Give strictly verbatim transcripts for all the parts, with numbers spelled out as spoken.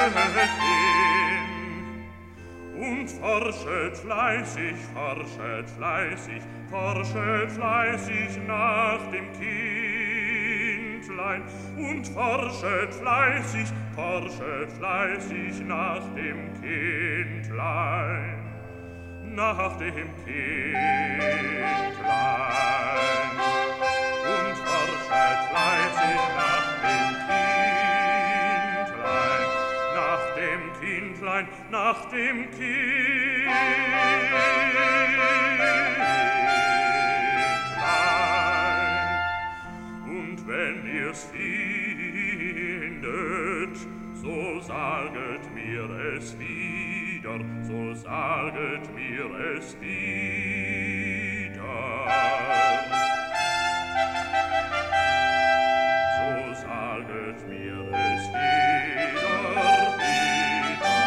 Und forschet fleißig, forschet fleißig, forschet fleißig nach dem Kindlein. Und forschet fleißig, forschet fleißig nach dem Kindlein. Nach dem Kindlein. Und forschet fleißig nach dem Kindlein. Nach dem Kindlein, nach dem Kindlein. Und wenn ihr's findet, so saget mir es wieder, so saget mir es wieder. So saget mir es wieder, wieder.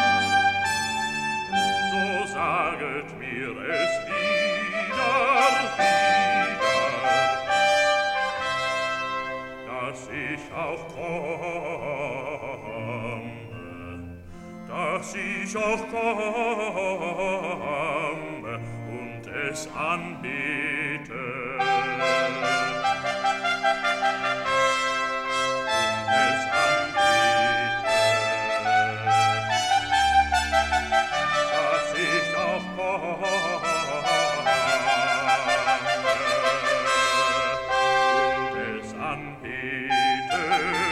So saget mir es wieder, wieder. Dass ich auch komme, dass ich auch komme und es anbete. Und es anbete. Dass ich auch komme und es anbete.